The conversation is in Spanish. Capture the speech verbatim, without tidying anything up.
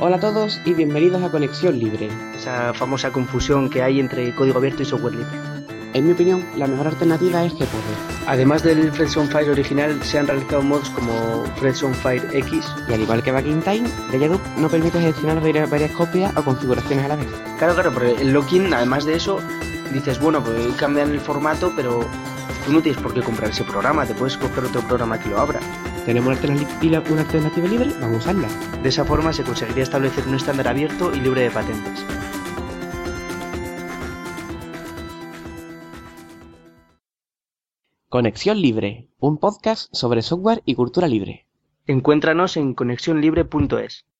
Hola a todos y bienvenidos a Conexión Libre. Esa famosa confusión que hay entre código abierto y software libre. En mi opinión, la mejor alternativa es GPG. Además del Threads on Fire original, se han realizado mods como Threads on Fire X. Y al igual que Backing Time, DejaGroup no permite gestionar varias, varias copias o configuraciones a la vez. Claro, claro, pero el login, además de eso, dices, bueno, pues cambian el formato, pero tú no tienes por qué comprar ese programa, te puedes coger otro programa que lo abra. Tenemos una alternativa, una alternativa libre, vamos a usarla. De esa forma se conseguiría establecer un estándar abierto y libre de patentes. Conexión Libre, un podcast sobre software y cultura libre. Encuéntranos en conexión libre punto es.